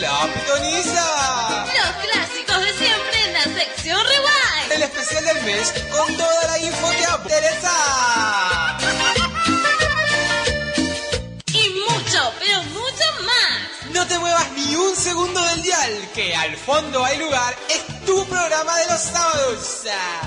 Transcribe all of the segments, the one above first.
¡La pitoniza! Los clásicos de siempre en la sección Rewind. El especial del mes con toda la info que interesa. Y mucho, pero mucho más. No te muevas ni un segundo del dial, que al fondo hay lugar, es tu programa de los sábados.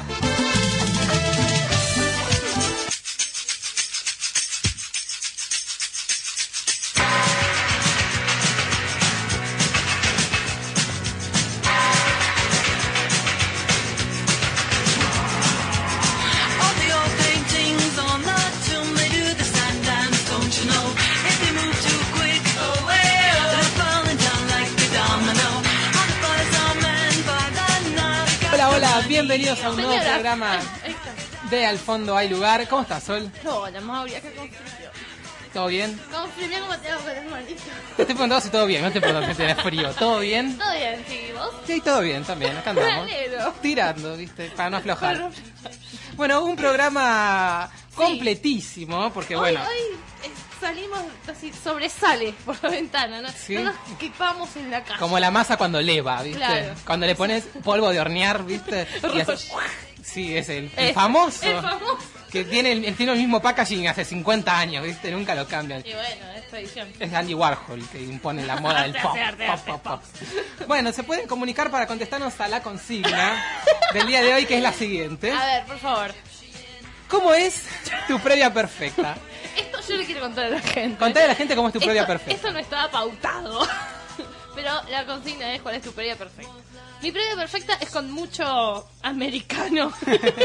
Hola, bienvenidos a un nuevo programa de Al Fondo Hay Lugar. ¿Cómo estás, Sol? Hola, Mauri, acá con frío. ¿Todo bien? Con frío, ¿cómo te hago con las manitos? Te estoy preguntando si todo bien, no te pregunto si tenés frío. ¿Todo bien? Todo bien, ¿sí? ¿Vos? Sí, todo bien también, acá andamos. Tirando, ¿viste? Para no aflojar. Bueno, un programa completísimo, porque bueno... Hoy salimos así, sobresale por la ventana, ¿no? ¿Sí? No nos equipamos en la casa. Como la masa cuando leva, ¿viste? Claro. Cuando le pones polvo de hornear, ¿viste? Y hace... Sí, es el famoso. El famoso. Que tiene el mismo packaging hace 50 años, ¿viste? Nunca lo cambian. Y bueno, es tradición. Es Andy Warhol que impone la moda del pop, pop. Bueno, se pueden comunicar para contestarnos a la consigna del día de hoy, que es la siguiente. A ver, por favor. ¿Cómo es tu previa perfecta? Esto yo le quiero contar a la gente. Contale a la gente cómo es tu previa perfecta. Esto no estaba pautado. Pero la consigna es cuál es tu previa perfecta. Mi previa perfecta es con mucho americano.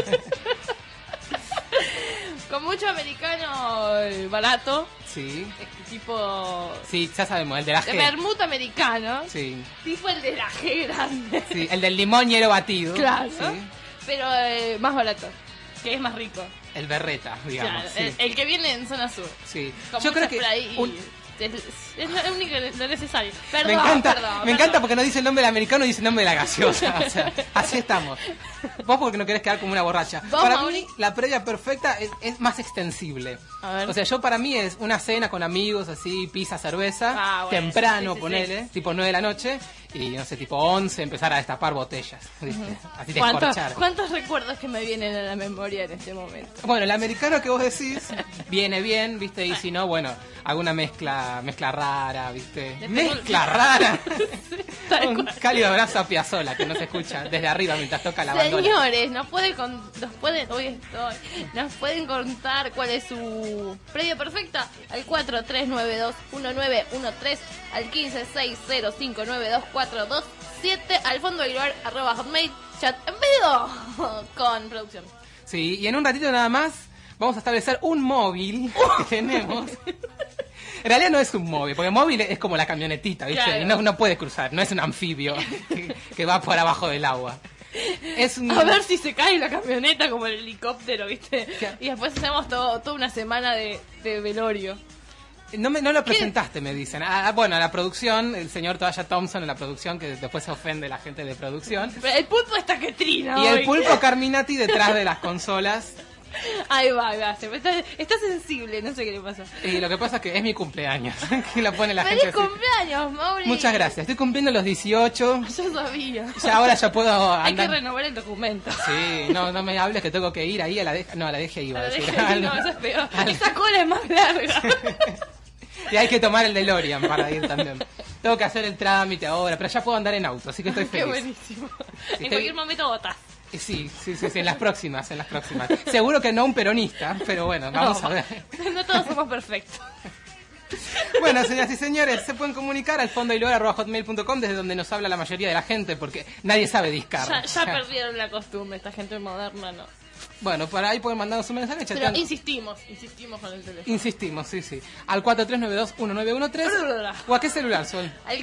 Con mucho americano barato. Sí. Tipo... Sí, ya sabemos, el de la de G. vermut americano. Sí. Tipo el de la G grande. Sí, el del limón hielo batido. Claro. Sí. Pero más barato. Que es más rico. El berreta, digamos. Claro, Sí. el que viene en zona sur. Sí. Con Yo creo mucha que spray es lo único lo necesario. Perdón, me encanta porque no dice el nombre del americano y dice el nombre de la gaseosa. O sea, así estamos. Vos porque no querés quedar como una borracha. ¿Vos, Para Mauri? mí, la previa perfecta es más extensible. A ver. O sea, yo para mí es una cena con amigos, así, pizza, cerveza, Bueno, temprano, sí. ponele, tipo 9 de la noche, y no sé, tipo 11, empezar a destapar botellas, ¿viste? Así descorchar. ¿Cuántos recuerdos que me vienen a la memoria en este momento? Bueno, el americano que vos decís viene bien, ¿viste? Y si no, bueno, alguna mezcla rara, ¿viste? Mezcla rara. Tal Un cual. cálido abrazo a Piazzolla que no se escucha desde arriba mientras toca la bandola. Señores, nos pueden contar cuál es su previa perfecta al 43921913, al 1560592427, al fondo del lugar @hotmail, chat en vivo con producción. Sí, y en un ratito nada más vamos a establecer un móvil que tenemos. En realidad no es un móvil, porque móvil es como la camionetita, ¿viste? Claro. Y no puede cruzar, no es un anfibio que va por abajo del agua. Es un... A ver si se cae la camioneta como el helicóptero, ¿viste? Claro. Y después hacemos toda una semana de velorio. No lo presentaste, me dicen. Bueno, a la producción, el señor Toalla Thompson en la producción, que después se ofende la gente de producción. Pero el pulpo está que trina Y hoy. el pulpo Carminati detrás de las consolas. Ahí va. Está sensible, no sé qué le pasa. Y lo que pasa es que es mi cumpleaños. Que lo pone la ¡Feliz gente así. cumpleaños, Mauri! Muchas gracias. Estoy cumpliendo los 18. Yo sabía. Ahora ya puedo Hay que andar. renovar el documento. Sí, no me hables que tengo que ir ahí a la deja. No, a la deja iba a La decir. dejé- no, eso es peor. Esa cola es más larga. Y hay que tomar el DeLorean para ir también. Tengo que hacer el trámite ahora, pero ya puedo andar en auto, así que estoy Qué feliz. buenísimo. Sí, En cualquier momento votás. Sí, en las próximas. Seguro que no un peronista, pero bueno, vamos a ver. No todos somos perfectos. Bueno, señoras y señores, se pueden comunicar al fondoylugar@hotmail.com, desde donde nos habla la mayoría de la gente, porque nadie sabe discar. Ya perdieron la costumbre, esta gente moderna no. Bueno, para ahí pueden mandarnos un mensaje. Pero chateando. insistimos con el teléfono. Insistimos, sí. Al 43921913. ¿O a qué celular, Sol? Al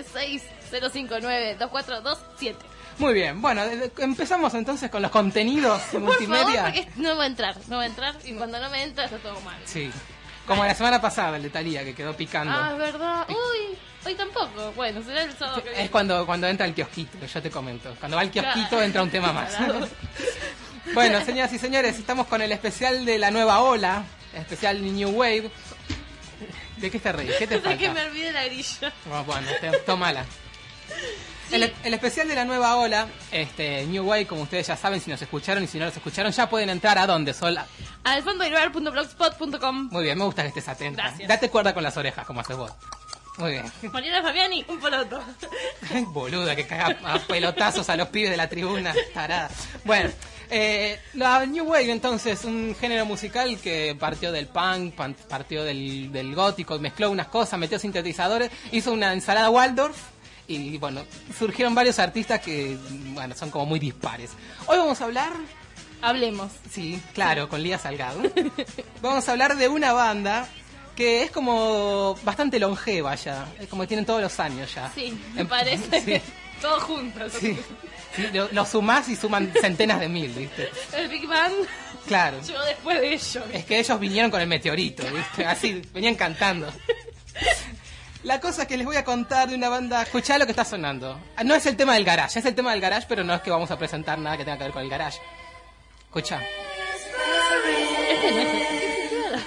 1560592427. Muy bien, bueno, empezamos entonces con los contenidos Por multimedia. favor, porque no va a entrar y cuando no me entra está todo mal. Sí, como la semana pasada, el de Thalía, que quedó picando. Ah, es verdad. Uy, hoy tampoco. Bueno, será el sábado que viene. Es cuando entra el kiosquito, que yo te comento. Cuando va el kiosquito Claro. entra un tema más. Claro. Bueno, señoras y señores, estamos con el especial de la nueva ola, el especial New Wave. ¿De qué te reís? ¿Qué te Pensé falta? que me olvidé la grilla. Bueno, tómala. El especial de la nueva ola, New Wave, como ustedes ya saben, si nos escucharon y si no los escucharon, ya pueden entrar a dónde, Sol. Al fondodelbar.blogspot.com. Muy bien, me gusta que estés atenta. Gracias. Date cuerda con las orejas, como haces vos. Muy bien. Mariana Fabiani, un poloto. Boluda, que caga a pelotazos a los pibes de la tribuna. Tarada. Bueno, la New Wave, entonces, un género musical que partió del punk, partió del gótico, mezcló unas cosas, metió sintetizadores, hizo una ensalada Waldorf. Y bueno, surgieron varios artistas que, bueno, son como muy dispares. Hoy vamos a hablar... Hablemos. Sí, claro, con Lía Salgado. Vamos a hablar de una banda que es como bastante longeva ya. Es como que tienen todos los años ya. Sí, me parece. Sí. Todos juntos. Sí, sí, lo sumás y suman centenas de mil, ¿viste? El Big Bang Claro. llegó después de ellos. Es que ellos vinieron con el meteorito, ¿viste? Así, venían cantando. La cosa es que les voy a contar de una banda. Escuchá lo que está sonando. No es el tema del garage, es el tema del garage, pero no es que vamos a presentar nada que tenga que ver con el garage. Escuchá. Este no es el...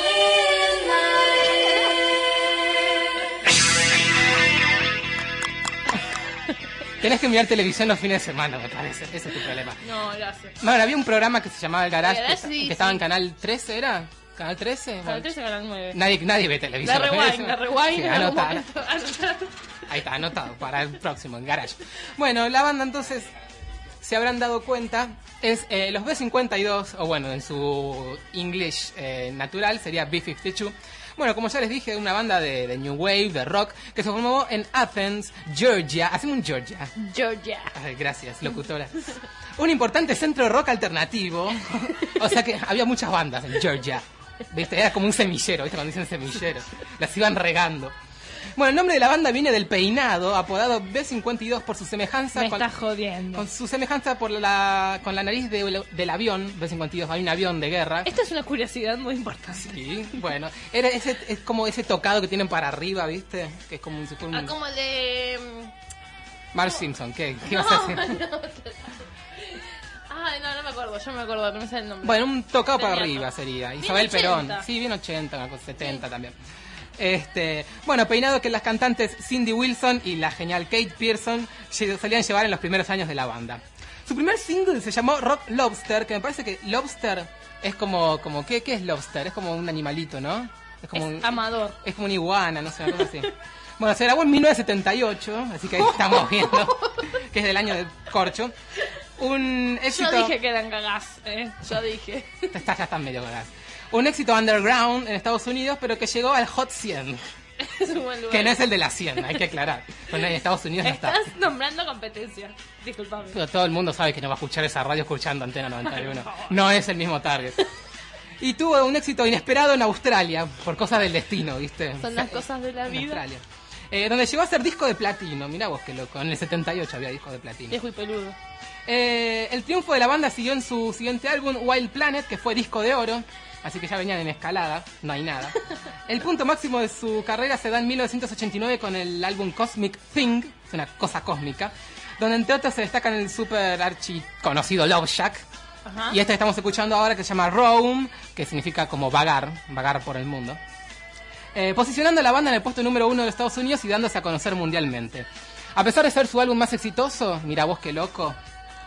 Tenés que mirar televisión los fines de semana, me parece. Ese es tu problema. No, gracias. Bueno, había un programa que se llamaba El Garage, El Garage, que sí, estaba sí. en Canal 13, ¿era? ¿Canal 13? Canal 13, Canal 9. Nadie ve televisión. La rewind, Sí, en algún momento, anotar. Ahí está, anotado para el próximo, en Garage. Bueno, la banda entonces, se habrán dado cuenta, es los B52, o bueno, en su English natural sería B52. Bueno, como ya les dije, una banda de New Wave, de rock, que se formó en Athens, Georgia. Hacemos un Georgia. Georgia. Ay, gracias, locutora. Un importante centro de rock alternativo. O sea que había muchas bandas en Georgia. ¿Viste? Era como un semillero, ¿viste? Cuando dicen semillero. Las iban regando. Bueno, el nombre de la banda viene del peinado, apodado B52 por su semejanza Me estás jodiendo. con su semejanza con la nariz del avión B52. Hay un avión de guerra. Esta es una curiosidad muy importante. Sí, bueno, es como ese tocado que tienen para arriba, ¿viste? Que es como si fuera un... Como el de... Marge Simpson, ¿qué ibas a decir? Ay, no me acuerdo, yo me acuerdo, no me sale el nombre. Bueno, un tocado para Tenía arriba todo. sería. Bien Isabel 80. Perón. Sí, bien 80, una cosa, 70 también. Bueno, peinado que las cantantes Cindy Wilson y la genial Kate Pearson solían llevar en los primeros años de la banda. Su primer single se llamó Rock Lobster, que me parece que Lobster es como ¿qué es Lobster? Es como un animalito, ¿no? Es como Es amador. Es como una iguana, no sé, una cosa así. Bueno, se grabó en 1978, así que ahí estamos viendo que es del año del corcho. Un éxito... Yo dije que eran cagás, yo dije. Ya están medio cagadas. Un éxito underground en Estados Unidos, pero que llegó al Hot 100. Es un buen lugar. Que no es el de la 100, hay que aclarar. Bueno, en Estados Unidos no está. Estás nombrando competencia. Disculpame. Pero todo el mundo sabe que no va a escuchar esa radio escuchando Antena 91. No es el mismo target. Y tuvo un éxito inesperado en Australia, por cosas del destino, ¿viste? Son las cosas de la En vida. Australia. Donde llegó a ser disco de platino. Mirá vos qué loco. En el 78 había disco de platino. Viejo y peludo. El triunfo de la banda siguió en su siguiente álbum, Wild Planet, que fue disco de oro. Así que ya venían en escalada, no hay nada. El punto máximo de su carrera se da en 1989 con el álbum Cosmic Thing, es una cosa cósmica, donde entre otros se destacan el super archi conocido Love Shack. Ajá. Y este que estamos escuchando ahora que se llama Roam, que significa como vagar por el mundo. Posicionando a la banda en el puesto número 1 de Estados Unidos y dándose a conocer mundialmente. A pesar de ser su álbum más exitoso, mira vos qué loco.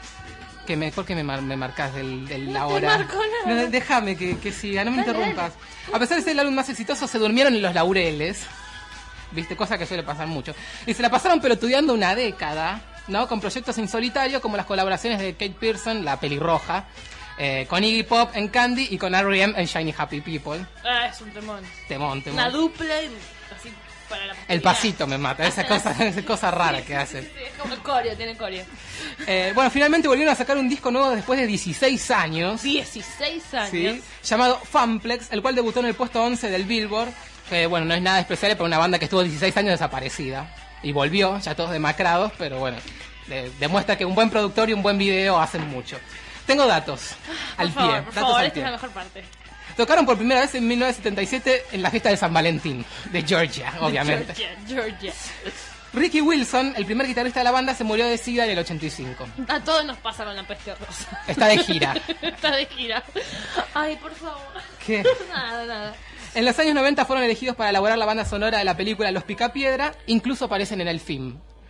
¿Por qué me marcas la No te hora? marco nada. No, déjame que siga, no me Dale, interrumpas. A pesar de ser el álbum más exitoso, se durmieron en los laureles. ¿Viste? Cosa que suele pasar mucho. Y se la pasaron pelotudeando una década, ¿no? Con proyectos en solitario, como las colaboraciones de Kate Pearson, la pelirroja, con Iggy Pop en Candy y con R.E.M. en Shiny Happy People. Ah, es un temón. Temón. Una dupla así para la El pasito me mata, esa cosa rara que hace. Sí, es como el coreo, tiene coreo. Bueno, finalmente volvieron a sacar un disco nuevo después de 16 años. 16 años. Sí, llamado Funplex, el cual debutó en el puesto 11 del Billboard. Que bueno, no es nada especial para una banda que estuvo 16 años desaparecida. Y volvió, ya todos demacrados, pero bueno, demuestra que un buen productor y un buen video hacen mucho. Tengo datos al pie. Por favor, al esta pie. es la mejor parte. Tocaron por primera vez en 1977 en la fiesta de San Valentín, de Georgia, obviamente. Georgia. Ricky Wilson, el primer guitarrista de la banda, se murió de SIDA en el 85. A todos nos pasa con la peste rosa. Está de gira. Está de gira. Ay, por favor. ¿Qué? Nada. En los años 90 fueron elegidos para elaborar la banda sonora de la película Los Picapiedra, incluso aparecen en el film.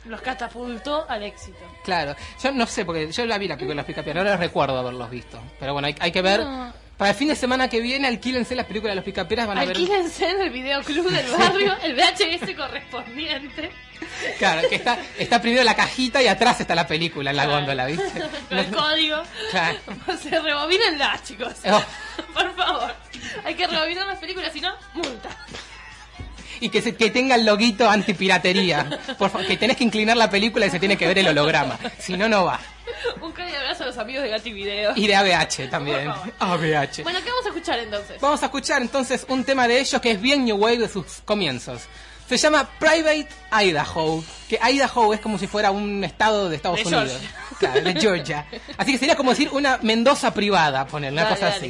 los catapultó al éxito. Claro, yo no sé, porque yo la vi la película de los Picapiedra, no les recuerdo haberlos visto. Pero bueno, hay que ver. No. Para el fin de semana que viene, alquílense las películas de los Picapiedras, van a ver. Alquílense en el videoclub del barrio el VHS correspondiente. Claro, que está primero la cajita y atrás está la película en la góndola, ¿viste? Con el código. Claro. Se rebobínenlas, chicos. Oh. Por favor. Hay que rebobinar las películas, si no, multa. Y que tenga el loguito antipiratería. Por favor, que tenés que inclinar la película y se tiene que ver el holograma. Si no, no va. Un cálido abrazo a los amigos de Gati Video. Y de ABH también. ABH. Bueno, ¿qué vamos a escuchar entonces? Vamos a escuchar entonces un tema de ellos que es bien New Wave de sus comienzos. Se llama Private Idaho. Que Idaho es como si fuera un estado de Estados De Unidos. Georgia. Claro, de Georgia. Así que sería como decir una Mendoza privada, poner una Dale, cosa dale. así.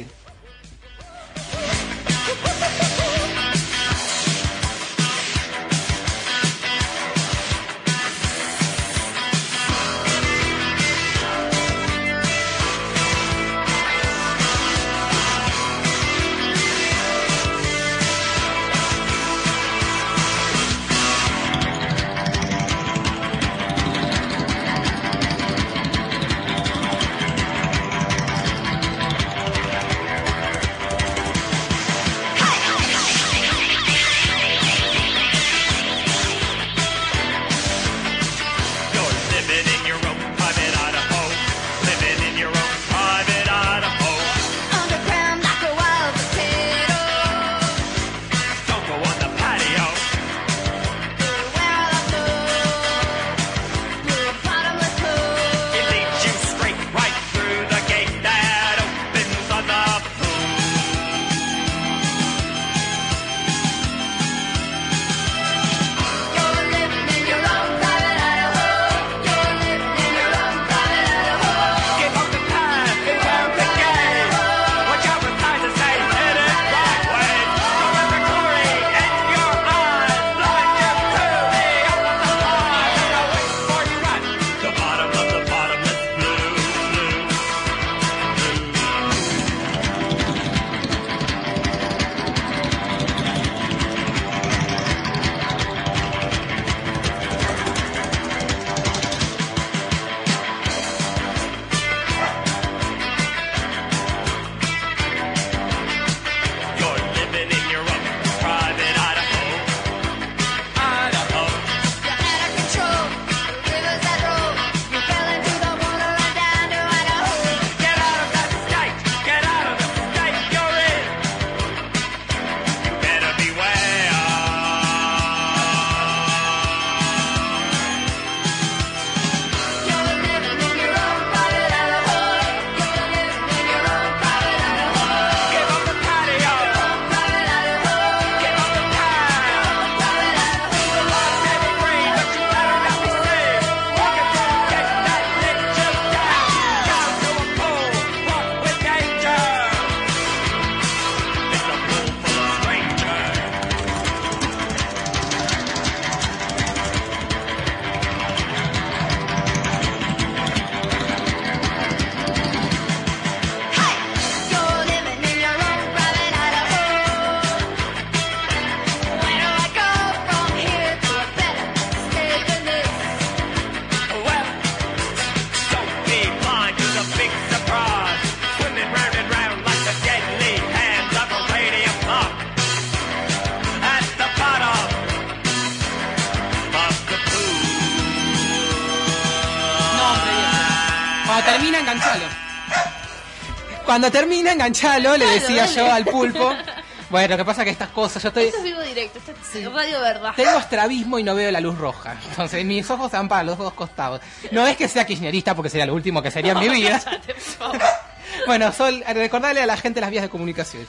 Cuando termina, enganchalo, le decía dale. yo al pulpo. Bueno, lo que pasa es que estas cosas, yo estoy... Esto es vivo directo, esto es radio verdad. Tengo estrabismo y no veo la luz roja. Entonces mis ojos se van para los dos costados. No es que sea kirchnerista porque sería lo último que sería en mi vida. Cállate, por favor. Bueno, Sol, recordarle a la gente las vías de comunicación.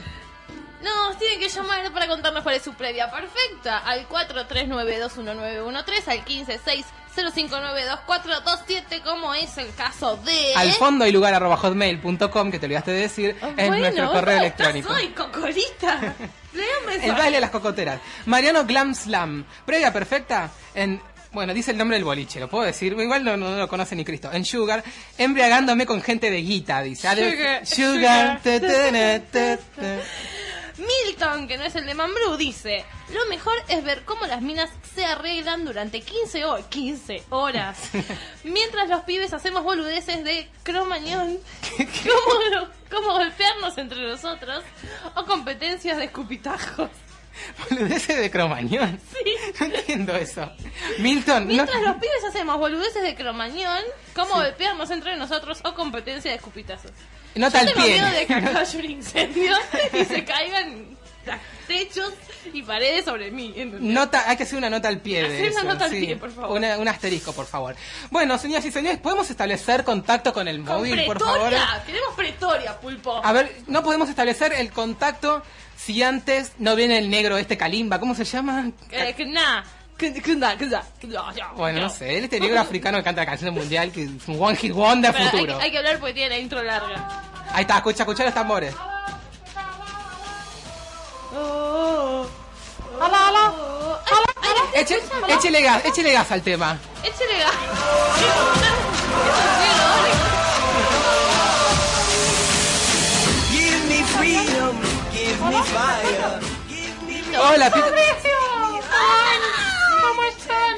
Nos tienen que llamar para contarnos cuál es su previa perfecta al 43921913, al 1560592427, como es el caso de... Al fondo y lugar @hotmail.com, que te olvidaste de decir, es nuestro correo electrónico. Soy cocorita. Léame El baile de las cocoteras. Mariano Glam Slam. Previa perfecta en... Bueno, dice el nombre del boliche, lo puedo decir. Igual no lo conoce ni Cristo. En Sugar, embriagándome con gente de guita, dice. Sugar. Sugar. Milton, que no es el de Mambrú, dice: lo mejor es ver cómo las minas se arreglan durante 15 horas. Mientras los pibes hacemos boludeces de cromañón, como golpearnos entre nosotros, o competencias de escupitajos. Boludeces de cromañón. Sí. No entiendo eso. Milton, Mientras no... los pibes hacemos boludeces de cromañón, como golpearnos entre nosotros, o competencia de escupitazos. Nota al Yo tengo pie. miedo de que acá haya un incendio y se caigan techos y paredes sobre mí. ¿Entendés? Hay que hacer una nota al pie de Hacer una eso. nota al pie, por favor. Un asterisco, por favor. Bueno, señoras y señores, ¿podemos establecer contacto con el ¿Con móvil, por favor? Pretoria? Queremos Pretoria, Pulpo. A ver, no podemos establecer el contacto si antes no viene el negro este Kalimba. ¿Cómo se llama? Bueno, no sé, él este negro africano que canta la canción mundial, que es un one hit wonder Pero futuro. hay que hablar porque tiene la intro larga. Ahí está, escucha los tambores. Échele gas al tema. Échele gas. Give me freedom, give me fire. Hola, Pito. ¿Cómo están?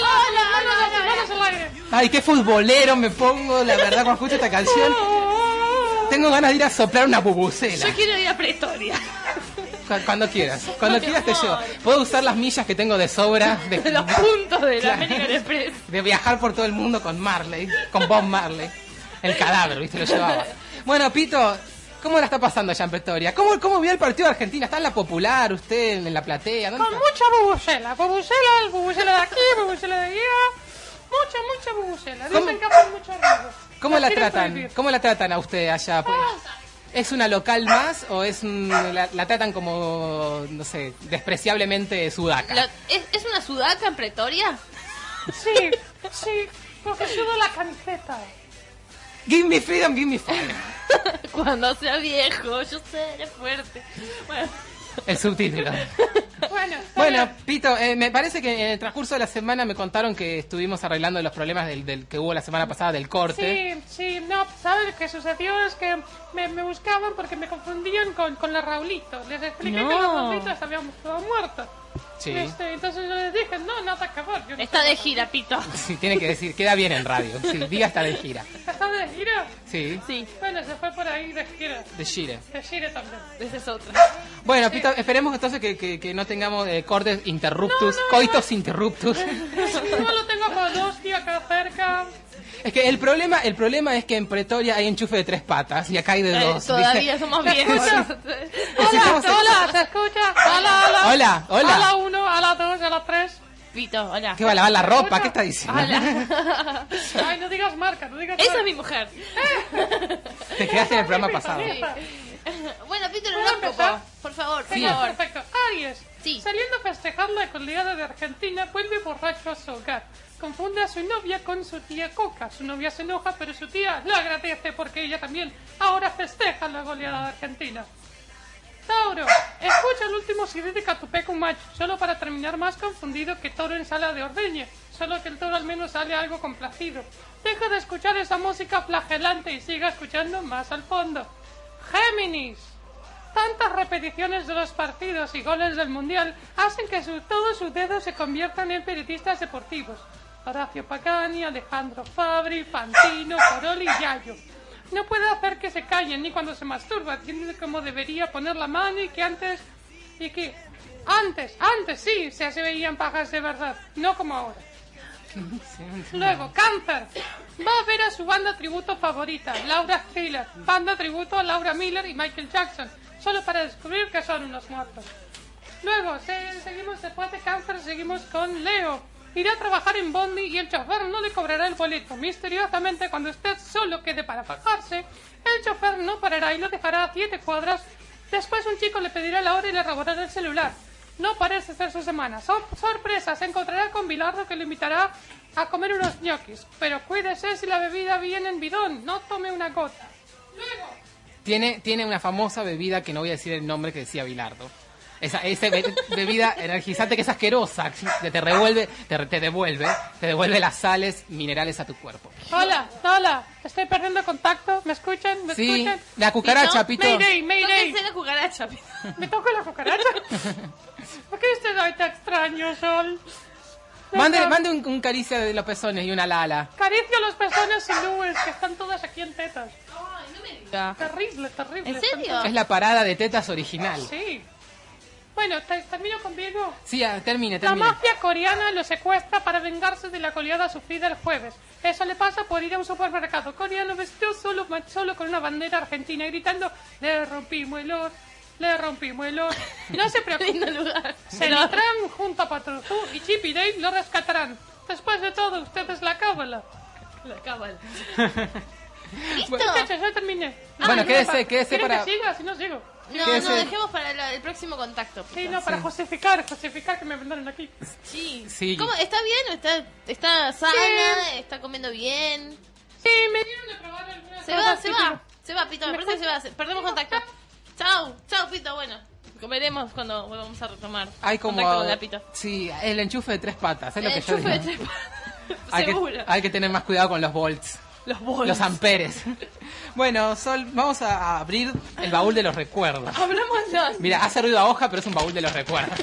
Hola. Ay, qué futbolero me pongo, la verdad, cuando escucho esta canción. Tengo ganas de ir a soplar una bubucela. Yo quiero ir a Pretoria. Cuando quieras te llevo. Puedo usar las millas que tengo de sobra Los puntos de la American Express. de viajar por todo el mundo con Marley, con Bob Marley. El cadáver, ¿viste? Lo llevaba. Bueno, Pito, ¿cómo la está pasando allá en Pretoria? ¿Cómo vio el partido de Argentina? ¿Está en la Popular usted, en la platea? ¿Dónde Con está? mucha bubucela de aquí, bubucela de allá. Mucha bubucela. Dicen que hacen mucho ruido. ¿Cómo la quieren tratan? prohibir. ¿Cómo la tratan a usted allá? Pues, ¿es una local más o la tratan como, no sé, despreciablemente sudaca? ¿Es una sudaca en Pretoria? Sí, porque sudo la camiseta. Give me freedom, give me fire. Cuando sea viejo, yo seré fuerte. Bueno, El subtítulo. Bueno, Bueno, Pito, me parece que en el transcurso de la semana me contaron que estuvimos arreglando los problemas del que hubo la semana pasada del corte. Sí, no, ¿sabes lo que sucedió? Es que me buscaban porque me confundían con la Raulito. Les expliqué No. que la Raulito habíamos estado muerta. Sí. Entonces yo les dije, no te acabó. Yo no está sé. de gira, Pito. Sí, tiene que decir, queda bien en radio. Sí, diga está de gira. ¿Está de gira? Sí, Sí, Bueno, se fue por ahí de gira. de gira. De gira también. esa es otra. Bueno, Pito, esperemos entonces que no tengamos cortes interruptus, coitos interruptus. No lo tengo con dos, tío, acá cerca. Es que el problema es que en Pretoria hay enchufe de 3 patas y acá hay de 2. Todavía somos viejos. Hola, ¿se escucha? Hola. Hola. A la 1, a la 2, a la 3. Pito, hola. ¿Qué va a lavar la ropa? ¿Qué está diciendo? Hola. Ay, no digas marca, no digas Esa marca. es mi mujer. Te quedaste en el programa pasado. Sí. Bueno, Pito, el ¿Puedo horóscopo. empezar? Por favor, por Sí. favor. Perfecto. Aries. Sí. Saliendo a festejar la goleada de Argentina, vuelve borracho a su hogar. Confunde a su novia con su tía Coca. Su novia se enoja, pero su tía lo agradece porque ella también ahora festeja la goleada de Argentina. Tauro, escucha el último CD de Catupecu Macho, solo para terminar más confundido que Toro en sala de ordeñe, solo que el Toro al menos sale algo complacido. Deja de escuchar esa música flagelante y siga escuchando más al fondo. Géminis, tantas repeticiones de los partidos y goles del Mundial hacen que todos sus dedos se conviertan en periodistas deportivos. Horacio Pagani, Alejandro Fabri, Fantino, Coroli y Yayo. No puede hacer que se callen ni cuando se masturba. Tiene como debería poner la mano y que antes sí, se veían pajas de verdad, no como ahora. Luego, Cáncer. Va a ver a su banda tributo favorita, Laura Thriller. Banda tributo a Laura Miller y Michael Jackson, solo para descubrir que son unos muertos. Luego, seguimos después de Cáncer, seguimos con Leo. Irá a trabajar en Bondi y el chofer no le cobrará el boleto. Misteriosamente, cuando usted solo quede para bajarse, el chofer no parará y lo dejará a 7 cuadras. Después un chico le pedirá la hora y le robará el celular. No parece ser su semana. Sorpresa, se encontrará con Bilardo que le invitará a comer unos ñoquis. Pero cuídese si la bebida viene en bidón, no tome una gota. Luego, Tiene una famosa bebida que no voy a decir el nombre que decía Bilardo. Esa bebida energizante que es asquerosa, que te devuelve las sales minerales a tu cuerpo. Hola, estoy perdiendo contacto. ¿Me escuchan? Sí, la cucaracha, Pito. Mayday. Tóquense la cucaracha, Pito. ¿Me toco la cucaracha? ¿Por qué usted hoy tan extraño, Sol? Mande un caricia de los pezones y una lala. Acaricio los pezones sin nubes, que están todas aquí en tetas. Ay, no me digas. Terrible. ¿En serio? Es la parada de tetas original. Sí. Bueno, termino conmigo. Sí, termine. La mafia coreana lo secuestra para vengarse de la goleada sufrida el jueves. Eso le pasa por ir a un supermercado coreano vestido solo con una bandera argentina y gritando: le rompimos el oro. No se preocupe. lugar. Sentran junto a Patruzú y Chip y Dale lo rescatarán. Después de todo, usted es la cábala. La cábala. Bueno, Muchachos, ya terminé. Bueno, quédese ¿Quieren para... que siga? Si no, sigo. No, dejemos para el próximo contacto. Sí, no, para justificar que me mandaron aquí. Sí. ¿Cómo? ¿Está bien? ¿Está sana? ¿Está comiendo bien? Sí, me dieron de probar algunas Se va, Pito, me parece que se va. Perdemos contacto. Chao, Pito, bueno. Comeremos cuando volvamos a retomar Hay como... contacto con la Pito. Sí, el enchufe de 3 patas, es lo que yo enchufe de digo. 3 patas. Hay Seguro. hay que tener más cuidado con los volts. Los amperes. Bueno, Sol, vamos a abrir el baúl de los recuerdos. Hablamos ya. Mira, hace ruido a hoja, pero es un baúl de los recuerdos.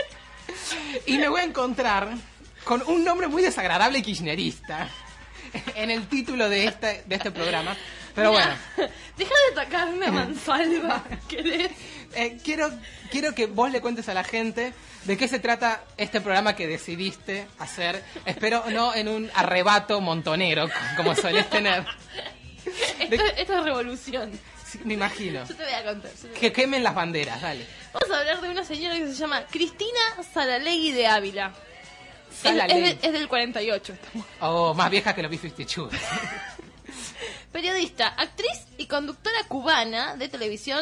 Y me voy a encontrar con un nombre muy desagradable y kirchnerista en el título de este programa. Pero Mira, bueno. Deja de atacarme a mansalva. ¿Querés? Quiero que vos le cuentes a la gente de qué se trata este programa que decidiste hacer. Espero no en un arrebato montonero, como solés tener. Esto es revolución. Sí, me imagino. Yo te voy a contar. Que quemen las banderas, dale. Vamos a hablar de una señora que se llama Cristina Saralegui de Ávila. Es del 48. Oh, más vieja que los B-52. Periodista, actriz y conductora cubana de televisión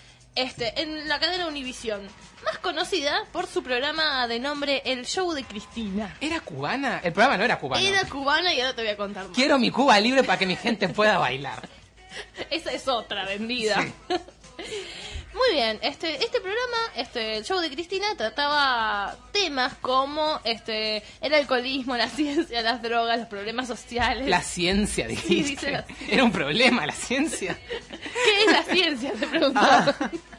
en la cadena Univisión. Más conocida por su programa de nombre El Show de Cristina. ¿Era cubana? El programa no era cubano. Era cubana y ahora te voy a contar más. Quiero mi Cuba libre para que mi gente pueda bailar. Esa es otra vendida. Sí. Muy bien, este programa, el show de Cristina, trataba temas como el alcoholismo, la ciencia, las drogas, los problemas sociales. La ciencia, dijiste. Sí, dice la ciencia. Era un problema la ciencia. ¿Qué es la ciencia? Te preguntaba.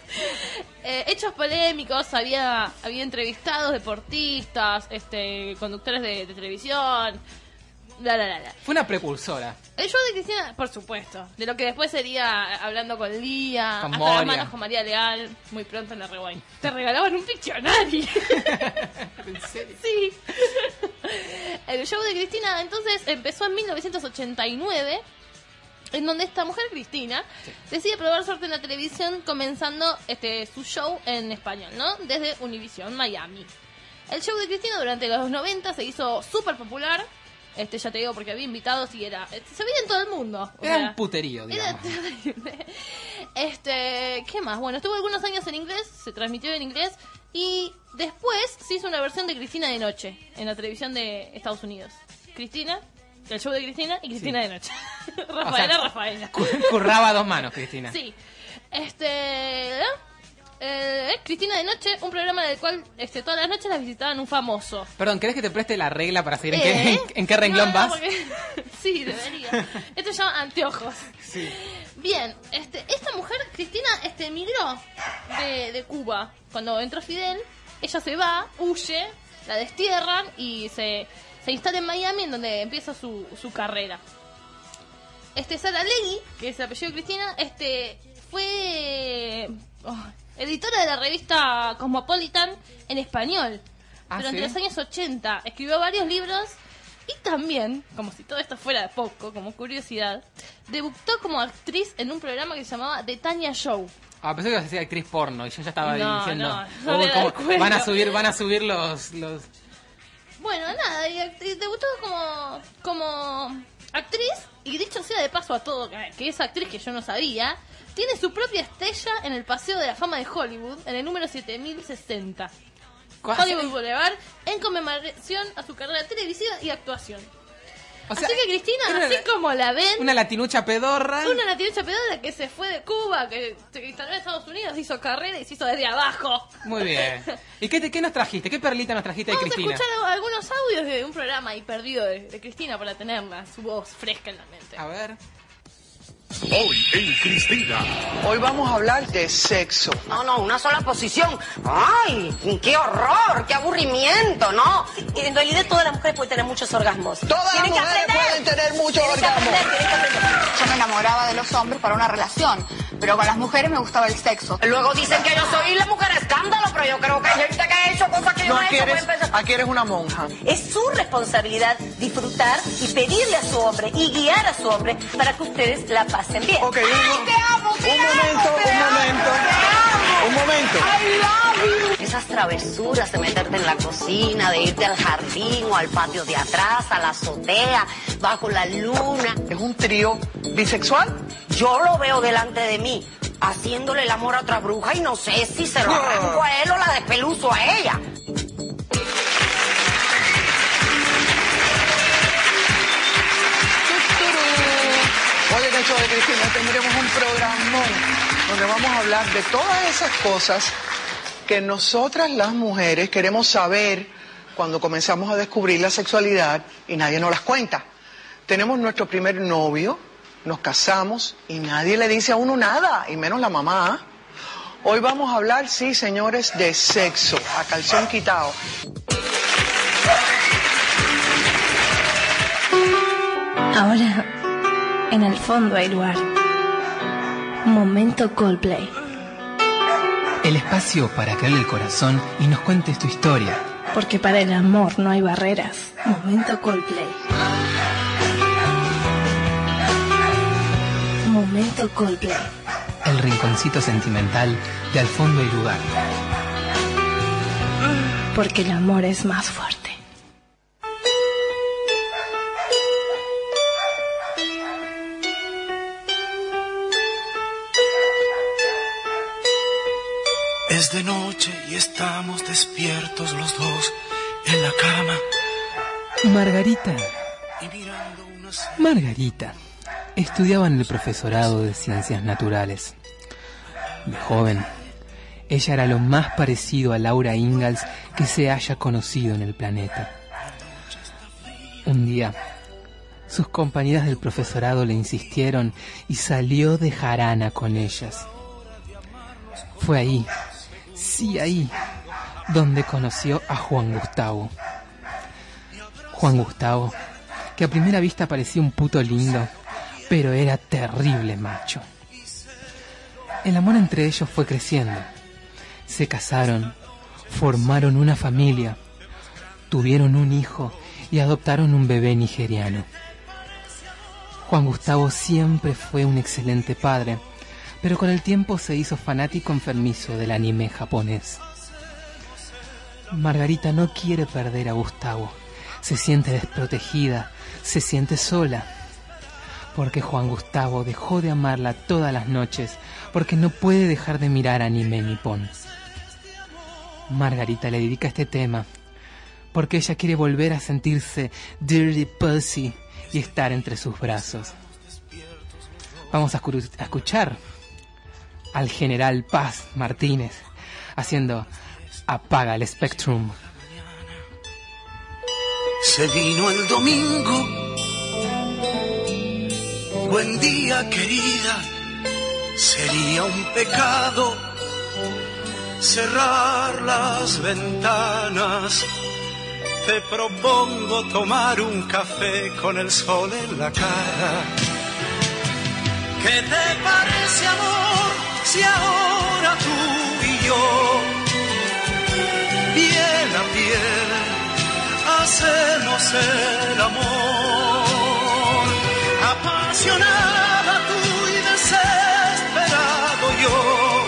Hechos polémicos, había entrevistados deportistas, conductores de televisión. La. Fue una precursora. El show de Cristina, por supuesto. De lo que después sería Hablando con Lía, Con Hasta Moria. las manos con María Leal, muy pronto en la Rewind. Te regalaban un diccionario. ¿En serio? Sí. El show de Cristina entonces empezó en 1989, en donde esta mujer, Cristina, decide probar suerte en la televisión comenzando su show en español, ¿no? Desde Univision, Miami. El show de Cristina durante los 90 se hizo súper popular. Ya te digo porque había invitados y se veía en todo el mundo. Era un puterío, digamos. Era terrible. ¿Qué más? Bueno, estuvo algunos años en inglés, se transmitió en inglés y después se hizo una versión de Cristina de Noche en la televisión de Estados Unidos. Cristina, el show de Cristina y Cristina de Noche. Rafaela. Curraba a 2 manos, Cristina. Sí. Cristina de Noche, un programa del cual todas las noches las visitaban un famoso. Perdón, ¿querés que te preste la regla para seguir en qué renglón vas? Porque... Sí, debería. Esto se llama anteojos. Sí. Bien, esta mujer, Cristina, emigró de Cuba. Cuando entró Fidel, ella se va, huye, la destierran y se instala en Miami, en donde empieza su carrera. Saralegui, que es el apellido de Cristina, fue... editora de la revista Cosmopolitan en español durante los años 80. Escribió varios libros y también, como si todo esto fuera de poco, como curiosidad, debutó como actriz en un programa que se llamaba The Tanya Show. Pensé que ibas a decir actriz porno y yo ya estaba diciendo no le da el cuello. van a subir los... Bueno, nada, y debutó como actriz, y dicho sea de paso a todo, que es actriz que yo no sabía, tiene su propia estrella en el Paseo de la Fama de Hollywood, en el número 7060. Hollywood Boulevard, en conmemoración a su carrera televisiva y actuación. O sea, así que Cristina, era así como la ven, una latinucha pedorra. una latinucha pedorra que se fue de Cuba, que se instaló en Estados Unidos, hizo carrera y se hizo desde abajo. Muy bien. ¿Y qué nos trajiste? ¿Qué perlita nos trajiste de Vamos Cristina? a escuchar algunos audios de un programa ahí perdido de Cristina para tenerla, su voz fresca en la mente. A ver. Hoy en Cristina. Hoy vamos a hablar de sexo. No, una sola posición. ¡Ay! ¡Qué horror! ¡Qué aburrimiento! ¿No? En realidad todas las mujeres pueden tener muchos orgasmos. Todas las Tienen que mujeres aprender. pueden tener muchos Tienen que orgasmos. aprender, tienen que aprender. Yo me enamoraba de los hombres para una relación, pero con las mujeres me gustaba el sexo. Luego dicen que yo soy la mujer escándalo, pero yo creo que hay gente que ha hecho cosas que yo No, no he hecho. Pueden pensar- aquí eres una monja. Es su responsabilidad disfrutar y pedirle a su hombre y guiar a su hombre para que ustedes la pasen bien. Ok, un momento. Esas travesuras de meterte en la cocina, de irte al jardín o al patio de atrás, a la azotea, bajo la luna. ¿Es un trío bisexual? Yo lo veo delante de mí, haciéndole el amor a otra bruja y no sé si se lo arranco a él o la despeluzo a ella. Oye, de hecho, de Cristina, tendremos un programón donde vamos a hablar de todas esas cosas que nosotras las mujeres queremos saber cuando comenzamos a descubrir la sexualidad y nadie nos las cuenta. Tenemos nuestro primer novio, nos casamos y nadie le dice a uno nada, y menos la mamá. Hoy vamos a hablar, sí, señores, de sexo, a calzón quitado. Ahora, en el fondo hay lugar. Momento Coldplay. El espacio para que hable el corazón y nos cuentes tu historia. Porque para el amor no hay barreras. Momento Coldplay. Momento Coldplay. El rinconcito sentimental de Al fondo hay lugar. Porque el amor es más fuerte. Es de noche y estamos despiertos los dos en la cama. Margarita. Y mirando una serie. Margarita estudiaba en el profesorado de Ciencias Naturales. De joven, ella era lo más parecido a Laura Ingalls que se haya conocido en el planeta. Un día, sus compañeras del profesorado le insistieron y salió de jarana con ellas. Fue ahí, sí ahí, donde conoció a Juan Gustavo. Juan Gustavo, que a primera vista parecía un puto lindo, pero era terrible macho. El amor entre ellos fue creciendo. Se casaron, formaron una familia, tuvieron un hijo y adoptaron un bebé nigeriano. Juan Gustavo siempre fue un excelente padre, pero con el tiempo se hizo fanático enfermizo del anime japonés. Margarita no quiere perder a Gustavo. Se siente desprotegida, se siente sola. Porque Juan Gustavo dejó de amarla todas las noches, porque no puede dejar de mirar anime nipón. Margarita le dedica este tema, porque ella quiere volver a sentirse dirty pussy y estar entre sus brazos. Vamos a escuchar al general Paz Martínez haciendo Apaga el Spectrum. Se vino el domingo. Buen día, querida. Sería un pecado cerrar las ventanas. Te propongo tomar un café con el sol en la cara. ¿Qué te parece, amor, si ahora tú y yo, piel a piel, hacemos el amor? Apasionada tú y desesperado yo.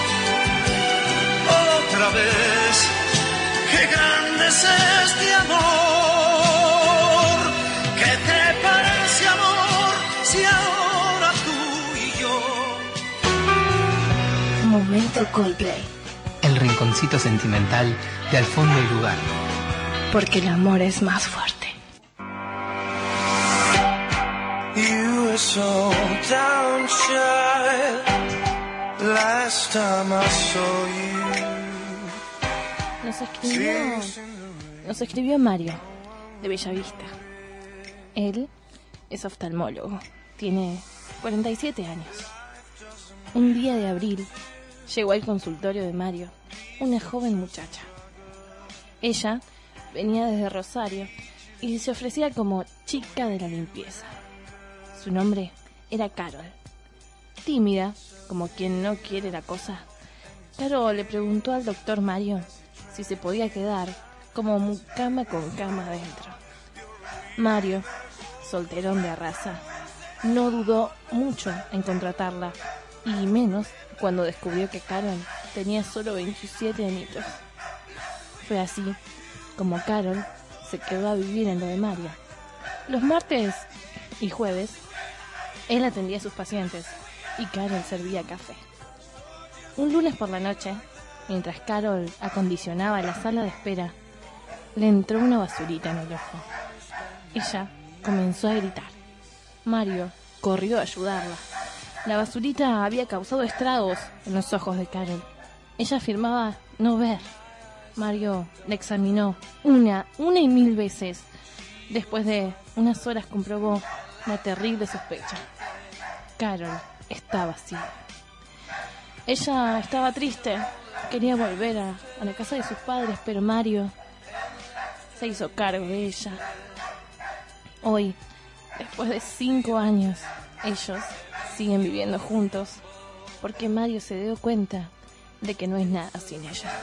Otra vez, qué grande es este amor. ¿Qué te parece, amor, si ahora tú y yo? Momento Coldplay. El rinconcito sentimental de Al fondo hay lugar. Porque el amor es más fuerte. so down, child. Last time I saw you. Nos escribió Mario, de Bellavista. Él es oftalmólogo, tiene 47 años. Un día de abril llegó al consultorio de Mario una joven muchacha. Ella venía desde Rosario y se ofrecía como chica de la limpieza. Su nombre era Carol. Tímida, como quien no quiere la cosa, Carol le preguntó al doctor Mario si se podía quedar como mucama con cama adentro. Mario, solterón de arrasa, no dudó mucho en contratarla, y menos cuando descubrió que Carol tenía solo 27 añitos. Fue así como Carol se quedó a vivir en lo de Mario. Los martes y jueves, él atendía a sus pacientes y Carol servía café. Un lunes por la noche, mientras Carol acondicionaba la sala de espera, le entró una basurita en el ojo. Ella comenzó a gritar. Mario corrió a ayudarla. La basurita había causado estragos en los ojos de Carol. Ella afirmaba no ver. Mario la examinó una y mil veces. Después de unas horas comprobó una terrible sospecha. Carol estaba ciega. Ella estaba triste. Quería volver a la casa de sus padres, pero Mario se hizo cargo de ella. Hoy, después de 5 años, ellos siguen viviendo juntos porque Mario se dio cuenta de que no es nada sin ella.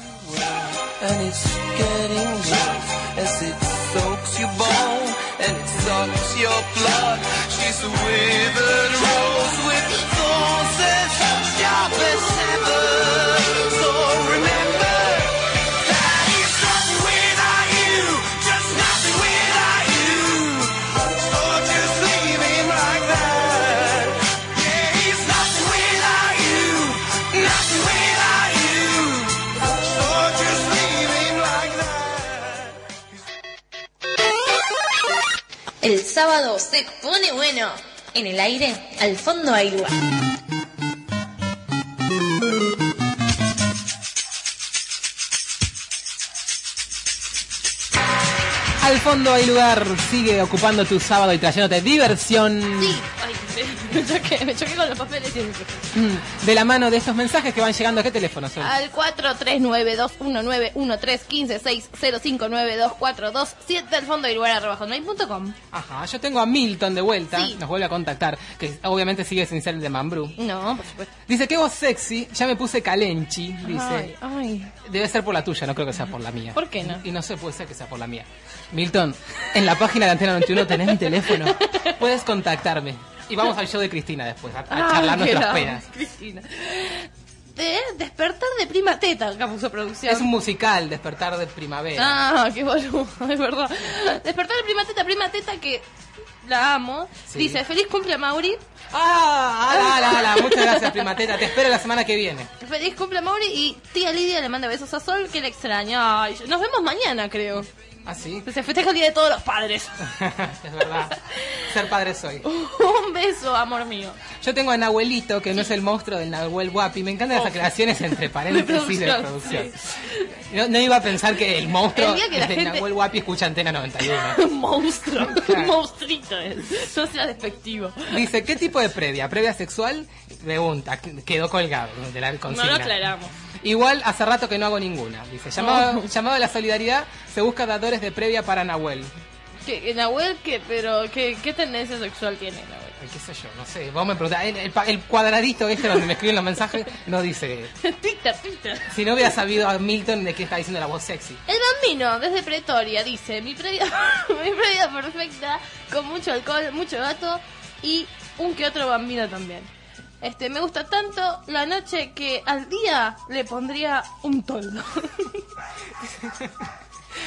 And it's getting rough as it soaks your bone and it sucks your blood. She's a withered rose with thorns as sharp as ever. So remember that it's nothing without you, just nothing without you. So just leave him like that. Yeah, it's nothing without you, nothing without you. So just leave him like that. El sábado se pone bueno. En el aire, al fondo hay lugar. Al fondo hay lugar, sigue ocupando tu sábado y trayéndote diversión. Sí, ay, me choqué con los papeles y de la mano de estos mensajes que van llegando. ¿A qué teléfono son? al 439-219-135-92427 al fondo hay lugar @hotmail.com. Ajá, yo tengo a Milton de vuelta, Sí. nos vuelve a contactar, que obviamente sigue sin ser el de Mambrú. No, por supuesto. Dice, qué voz sexy, ya me puse calenchi, dice. Ay. Debe ser por la tuya, no creo que sea por la mía. ¿Por qué no? Y no sé, puede ser que sea por la mía. Milton, en la página de Antena 91 tenés mi teléfono, puedes contactarme. Y vamos al show de Cristina después, a charlar nuestras penas. Cristina. De Despertar de Prima Teta, acá puso producción. Es un musical, Despertar de Primavera. Ah, qué boludo, es verdad. Despertar de Prima Teta que la amo. Sí. Dice, feliz cumple a Mauri. Muchas gracias, Prima Teta, te espero la semana que viene. Feliz cumple a Mauri y tía Lidia le manda besos a Sol, que le extraña. Ay, nos vemos mañana, creo. ¿Ah, sí? Se festeja el Día de Todos los Padres. Es verdad, ser padre soy. Un beso, amor mío. Yo tengo a Nahuelito, que no es el monstruo del Nahuel Guapi. Me encantan las aclaraciones entre paréntesis de producción. No iba a pensar que el monstruo El día que es la del gente- Nahuel Guapi escucha Antena 91. Monstruo, Claro. un monstruito es. No sea despectivo. Dice, ¿qué tipo de previa? ¿Previa sexual? Pregunta, quedó colgado de la No consigna. lo aclaramos. Igual hace rato que no hago ninguna. Dice, llamado a la solidaridad, se busca dadores de previa para Nahuel. Nahuel, ¿qué tendencia sexual tiene Nahuel? Ay, qué sé yo, no sé. Vos me preguntás, el cuadradito este donde me escriben los mensajes no dice. Twitter. Si no hubiera sabido a Milton de qué está diciendo la voz sexy. El Bambino, desde Pretoria, dice, mi previa perfecta, con mucho alcohol, mucho gato y un que otro bambino también. Me gusta tanto la noche que al día le pondría un toldo.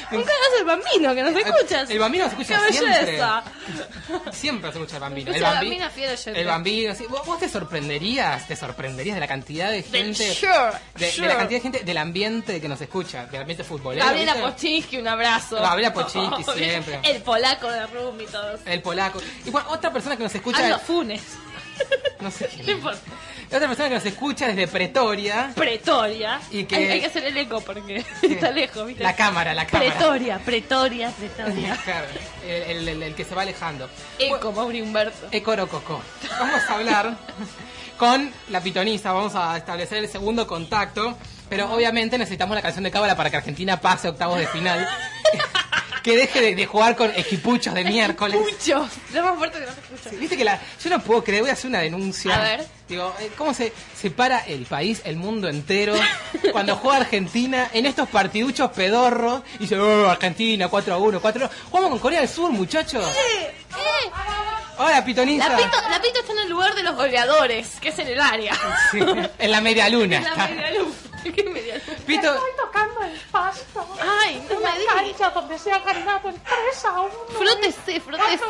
Un cagazo el Bambino, que nos escuchas. El Bambino se escucha ¡Qué siempre. belleza! Siempre se escucha el Bambino. Escucha la Bambina fiel oyente. El Bambino, sí. ¿Vos te sorprenderías de la cantidad de gente, de la cantidad de gente del ambiente que nos escucha, del ambiente futbolero? Gabriela ¿viste? Pochinski, un abrazo. Gabriela Pochinski siempre. El polaco de Rumi, todos. El polaco. Y bueno, otra persona que nos escucha... Aldo Funes. No sé quién. No importa. Otra persona que nos escucha desde Pretoria. Pretoria. Y que... Hay que hacer el eco porque está lejos, ¿viste? La cámara. Pretoria. Claro, el que se va alejando. Eco, Mauri Humberto. Eco Rococó. Vamos a hablar con la pitonisa, vamos a establecer el segundo contacto, pero obviamente necesitamos la canción de cábala para que Argentina pase a octavos de final. Que deje de jugar con equipuchos de miércoles. Equipuchos. Lo más fuerte que no se escucha. Sí, viste que yo no puedo creer, voy a hacer una denuncia. A ver. Digo, ¿cómo se separa el país, el mundo entero, cuando juega Argentina en estos partiduchos pedorros? Y dice, Argentina, 4-1, 4-1. Jugamos con Corea del Sur, muchachos. Hola, pitonisa. La Pito está en el lugar de los goleadores, que es en el área. Sí, en la media luna. En la media luna. ¿Qué media luna? Pito... Estoy tocando el pasto. Ay, no me digas. Cancha donde se ha ganado el 3-1. Frótese.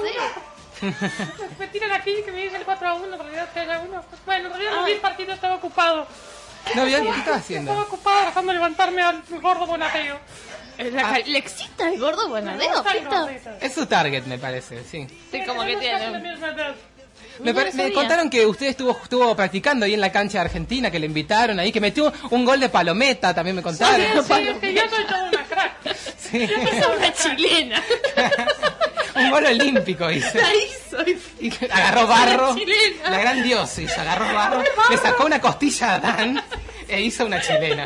Me tiran aquí que me dicen 4-1, en realidad 3-1. Bueno, en realidad no vi el partido, estaba ocupado. No, ¿qué estaba haciendo? Estaba ocupado dejando levantarme al gordo Bonateo. ¿Le excita el gordo Bonadeo, Pito? Es su target, me parece, sí. Sí, como que tiene. Me contaron que usted estuvo practicando ahí en la cancha de Argentina, que le invitaron ahí, que metió un gol de palometa, también me contaron. Sí, es que yo soy toda una crack. Sí. Es una chilena. Un gol olímpico hizo. La hizo. Y agarró barro. Chilena. La gran diosis, agarró barro, le sacó una costilla a Adán e hizo una chilena.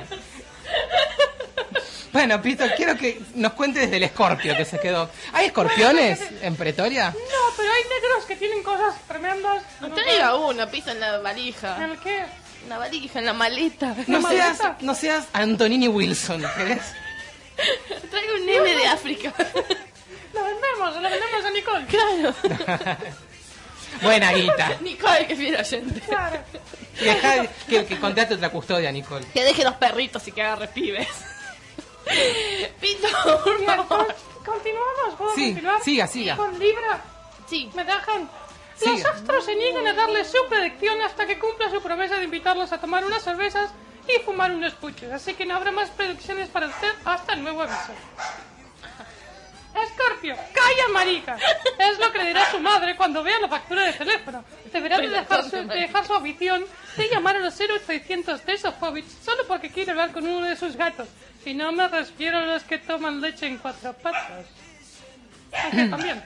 Bueno, Pito, quiero que nos cuente desde el escorpio que se quedó. ¿Hay escorpiones en Pretoria? No, pero hay negros que tienen cosas tremendas. Usted diga uno, Pito, en la valija. ¿En el qué? En la valija, en la maleta. No seas Antonini Wilson, ¿querés? Traigo un nene de África. Lo vendemos a Nicole. Claro. Buena guita. Nicole, que fiel oyente. Claro. Y dejá que contrate otra custodia, Nicole. Que deje 2 perritos y que agarre pibes. Pito, por favor. ¿Continuamos? ¿Puedo Sí, continuar? siga. Con Libra. Sí. ¿Me dejan? Siga. Los astros se niegan a darle su predicción hasta que cumpla su promesa de invitarlos a tomar unas cervezas y fumar unos puchos. Así que no habrá más predicciones para usted hasta el nuevo aviso. Escorpio, calla marica. Es lo que le dirá su madre cuando vea la factura de teléfono. Deberá de dejar su afición de llamar a los 0800 de Sofovich solo porque quiere hablar con uno de sus gatos. Y no me refiero a los que toman leche en 4 patas. Aunque también.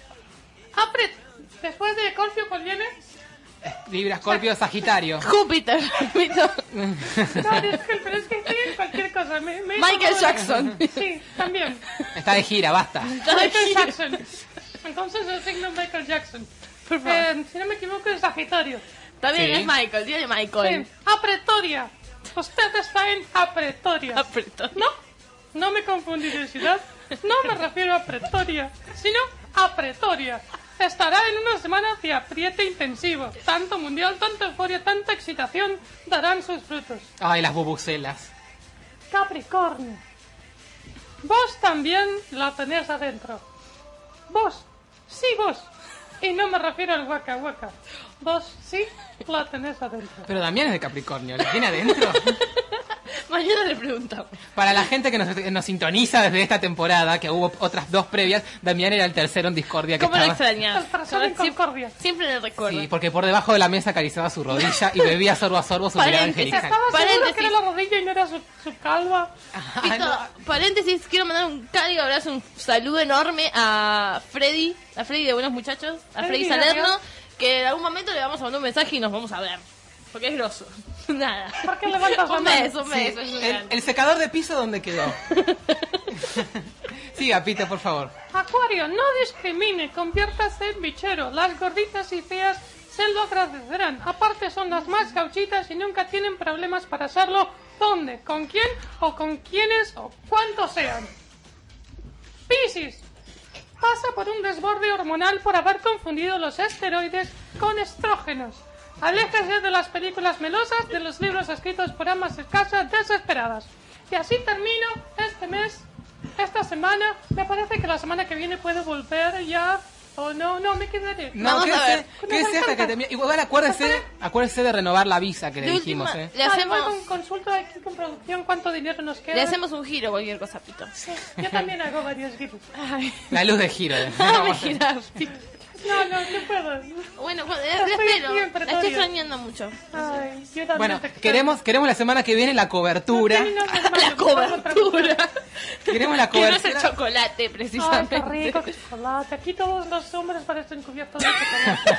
Después de Escorpio, ¿cuál viene? Libra, Escorpio, Sagitario. Júpiter, Pito. No, pero es que estoy en cualquier cosa. Michael Jackson. Sí, también. Está de gira, basta. Michael Jackson. Entonces el signo Michael Jackson. Si no me equivoco es Sagitario. También Sí. es Michael, tiene Michael. Sí. A Pretoria. Usted está en Pretoria. No me confundí de ciudad. No me refiero a Pretoria, sino a Pretoria. Estará en una semana de apriete intensivo. Tanto mundial, tanta euforia, tanta excitación darán sus frutos. Ay, las bubucelas. Capricornio. Vos también la tenés adentro. Vos. Sí, vos. Y no me refiero al Waka Waka. Vos sí la tenés adentro. Pero Damián es de Capricornio, ¿la tiene adentro? Mañana le preguntamos. Para la gente que nos sintoniza desde esta temporada, que hubo otras 2 previas, Damián era el tercero en discordia. Que ¿Cómo lo estaba... extrañas? El tercero en concordia. Siempre le recuerdo. Sí, porque por debajo de la mesa acariciaba su rodilla y bebía sorbo a sorbo su mirada Paréntesis. angelical. ¿Estaba seguro Paréntesis. que era la rodilla y no era su calva? Pito, paréntesis, quiero mandar un cálido abrazo, un saludo enorme a Freddy de Buenos Muchachos, a Freddy Salerno, que en algún momento le vamos a mandar un mensaje y nos vamos a ver. Porque es grosso. Nada. ¿Por qué levantas la Un mano? mes. El secador de piso, ¿dónde quedó? Siga, Pito, por favor. Acuario, no discrimine, conviértase en bichero. Las gorditas y feas se lo agradecerán. Aparte son las más gauchitas y nunca tienen problemas para hacerlo. ¿Dónde? ¿Con quién? ¿O con quiénes? ¿O cuántos sean? Piscis. Pasa por un desborde hormonal por haber confundido los esteroides con estrógenos. Aléjese de las películas melosas, de los libros escritos por amas escasas desesperadas. Y así termino este mes esta semana, me parece que la semana que viene puedo volver ya. O no, me quedaré. No, Vamos a ver. quédese hasta que termine. Igual acuérdese de renovar la visa que le dijimos, última, ¿eh? Le hacemos, consulta aquí con producción cuánto dinero nos queda. le hacemos un giro, cualquier cosa, Pito. Yo también hago varios giros. Ay, La luz de giro. déjame girar, Pito. No puedo. Bueno, la Estoy espero. aquí en La estoy Pretoria. extrañando mucho. Ay, yo también Bueno, te extraño. queremos la semana que viene la cobertura. La cobertura. Queremos la Que no es cobertura. el chocolate, Ay, precisamente. qué rico, qué chocolate. Aquí todos los hombres parecen cubiertos de chocolate.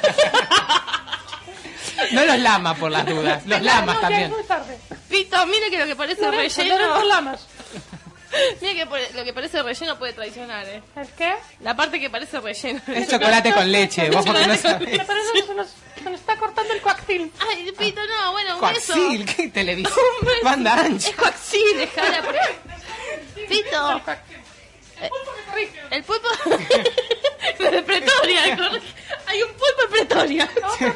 No los lamas por las dudas, los lamas No, ya también. es muy tarde. Pito, mire que lo que parece No relleno. lamas. Mira que lo que parece relleno puede traicionar, ¿El qué? La parte que parece relleno. Es chocolate con leche, vos porque no Chocolate con sabés. Me parece que se nos está cortando el coaxil. Ay, Pito, no, bueno, un Coaxil, beso. ¿qué televisión? Un beso. Banda ancha. Es coaxil, dejala. Pito. El pulpo de Pretoria. Hay un pulpo en Pretoria.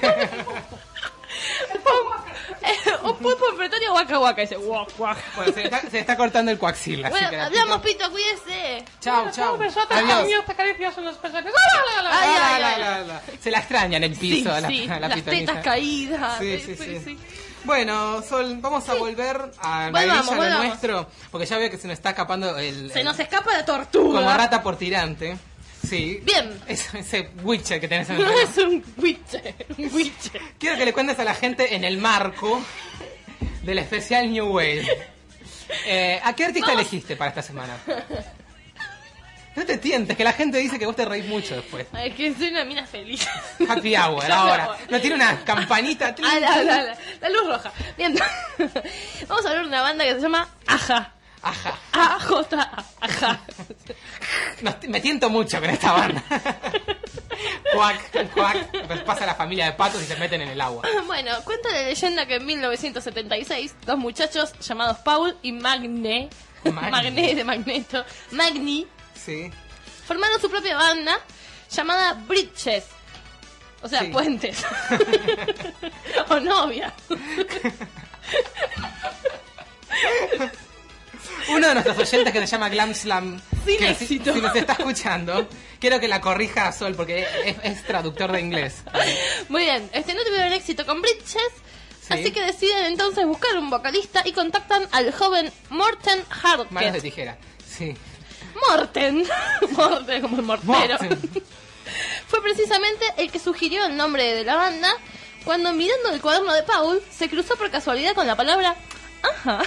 Un pulpo en Pretoria, guaca guaca. Dice guac guac. Bueno, se está cortando el coaxil, así Bueno, que... hablamos, Pito, cuídese. Chau. Un besote, Adiós. mío, te acaricias en los pezones. Ay. Se la extraña en el piso a la las pitonisa. tetas caídas. Sí. Bueno, Sol, vamos a volver a Volvamos. lo nuestro, porque ya veo que se nos está escapando Se nos escapa la tortuga. como rata por tirante. Sí. Bien. Ese witcher que tenés en el No reloj. es un witcher. Quiero que le cuentes a la gente en el marco del especial New Wave. ¿A qué artista elegiste para esta semana? No te tientes, que la gente dice que vos te reís mucho después. Ay, que soy una mina feliz. Happy Hour, ahora. No tiene una campanita. La luz roja. Bien. Vamos a hablar de una banda que se llama Aja. Ajá. A-J-A. Aja. Me tiento mucho con esta banda. Cuac. Pues pasa la familia de patos y se meten en el agua. Bueno, cuenta la leyenda que en 1976 dos muchachos llamados Paul y Magni de Magneto, Magni, Sí. formaron su propia banda llamada Bridges. O sea, Sí. puentes. O novia. Uno de nuestros oyentes que se llama Glam Slam, Sin que éxito. si nos está escuchando, quiero que la corrija a Sol porque es traductor de inglés. Muy bien, no tuvieron éxito con Bridges, Sí. así que deciden entonces buscar un vocalista y contactan al joven Morten Manos de Harket. tijera. Sí. Morten como el mortero. Morten. Fue precisamente el que sugirió el nombre de la banda cuando, mirando el cuaderno de Paul, se cruzó por casualidad con la palabra Ajá.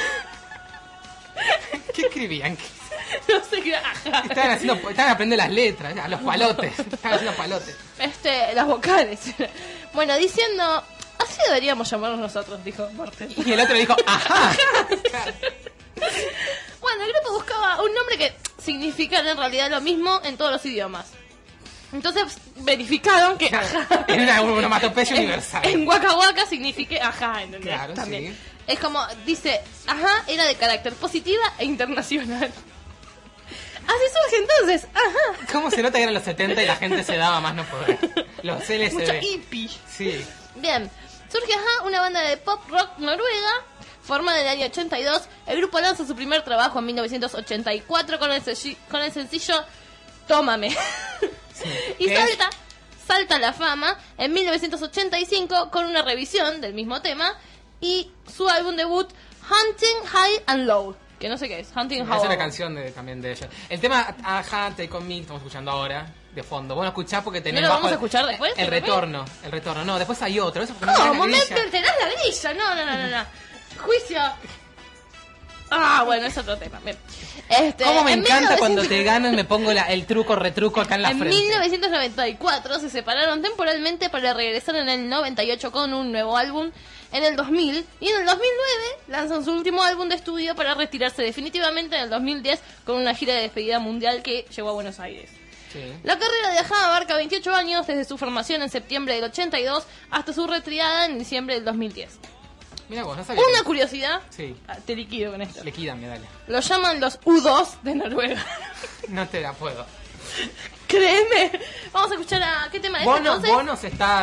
¿Qué escribían? No sé qué Ajá. Estaban aprendiendo las letras, a los palotes. Estaban haciendo palotes. Las vocales. Bueno, diciendo, así deberíamos llamarnos nosotros, dijo Morten. Y el otro dijo, ajá. Bueno, el grupo buscaba un nombre que significara en realidad lo mismo en todos los idiomas. Entonces verificaron que ajá En una onomatopeya universal. en Waka Waka signifique ajá, ¿entendés? Claro, También. sí. Es como, dice, ajá era de carácter positiva e internacional. Así surge entonces, ajá. ¿Cómo se nota que eran los 70 y la gente se daba más no poder? Los LCD. Mucho hippie. Sí. Bien, surge ajá, una banda de pop rock noruega. Formada en el año 82, el grupo lanza su primer trabajo en 1984 con el sencillo Tómame. Sí. Y ¿Qué es? salta a la fama en 1985 con una revisión del mismo tema y su álbum debut Hunting High and Low, que no sé qué es, Hunting High. Es una canción también de ellos. El tema Ajá, Take On Me, estamos escuchando ahora, de fondo. Bueno, escuchá porque tenemos... ¿No lo vamos a escuchar después? El retorno. No, después hay otro. Eso porque No, no momento, tenés la grilla. No. Juicio. Bueno, es otro tema. Bien. ¿Cómo me en encanta 1900 cuando te gano y me pongo el retruco acá en la En frente? 1994 se separaron temporalmente para regresar en el 98 con un nuevo álbum en el 2000 y en el 2009 lanzan su último álbum de estudio para retirarse definitivamente en el 2010 con una gira de despedida mundial que llegó a Buenos Aires. Sí. La carrera de Ajá abarca 28 años desde su formación en septiembre del 82 hasta su retirada en diciembre del 2010. Mira vos, no sabía. Una curiosidad, Sí. te liquido con esto. Liquídame, dale. Lo llaman los U2 de Noruega. No te la puedo. Créeme. Vamos a escuchar a... ¿Qué tema es entonces? Bono se está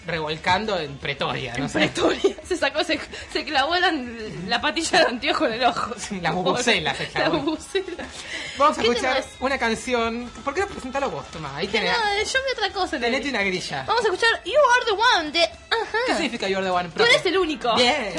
revolcando en Pretoria, no En sé. Pretoria. Se clavó la patilla de anteojo en el ojo. La bubucela se La clavó. bubucela. Vamos a ¿Qué escuchar tenés? una canción. ¿Por qué no presentalo vos, Tomás? Ahí Que tenés. nada, yo vi otra cosa. Tenete una grilla. Vamos a escuchar You Are the One de Ajá. ¿Qué significa You're the One? Tú eres el único. Bien.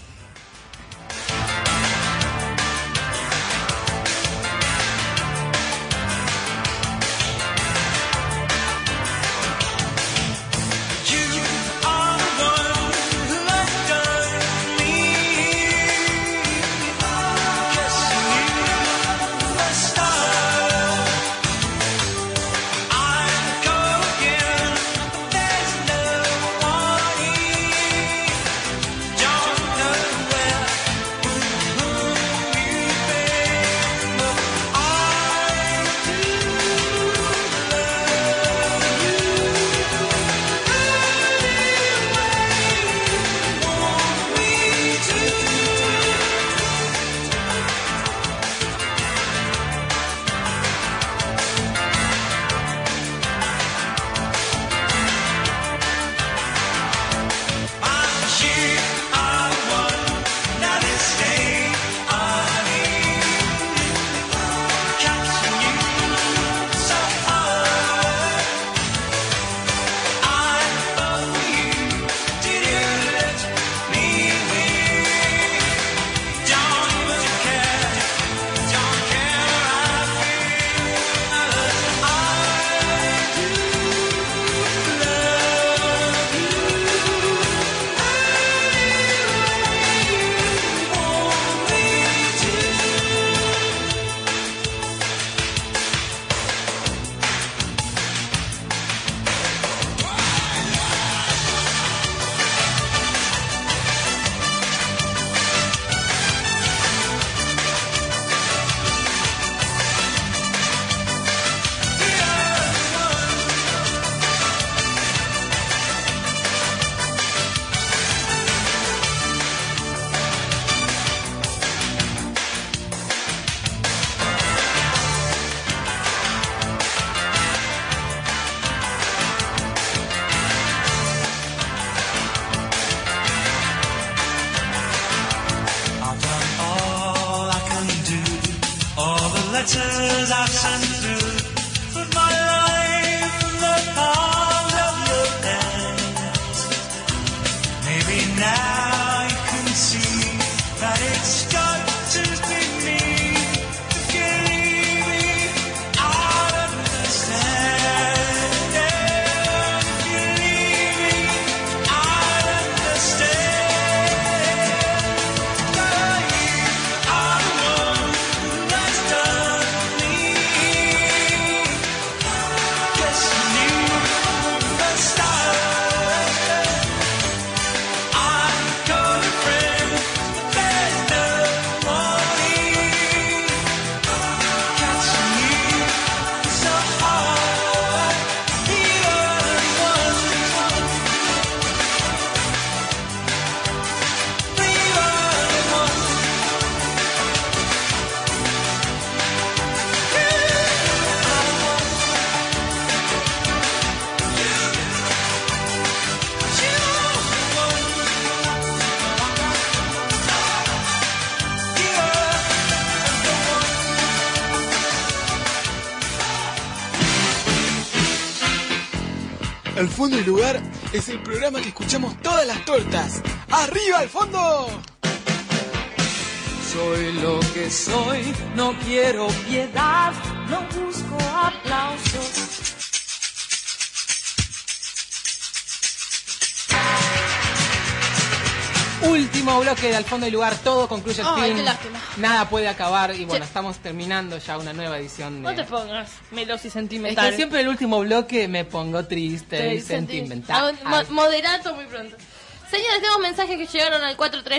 letters I've sent through, put my life in the palm of your hand. Maybe now you can see that it's got to be me. If you leave me, I'll understand. If you leave me, I'll understand. Al fondo del lugar es el programa que escuchamos todas las tortas. ¡Arriba al fondo! Soy lo que soy, no quiero piedad, no busco aplausos. Último bloque de Al fondo del lugar, todo concluye el Ay, fin. qué lástima. Nada puede acabar y bueno, Sí. estamos terminando ya una nueva edición de... No te pongas meloso y Es sentimental. que siempre en el último bloque me pongo triste y sentimental. Moderato muy pronto. Señores, tenemos mensajes que llegaron al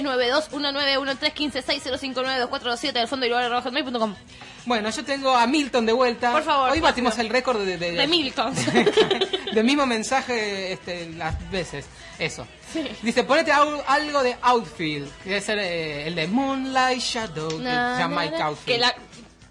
4392-1913-1560592427 al fondo del lugar @hotmail.com. Bueno, yo tengo a Milton de vuelta. Por favor, Hoy batimos rápido. el récord De Milton. del mismo mensaje las veces. Eso. Sí. Dice, ponete algo de Outfield. Que debe ser el de Moonlight Shadow. Que se llama Mike Outfield. Que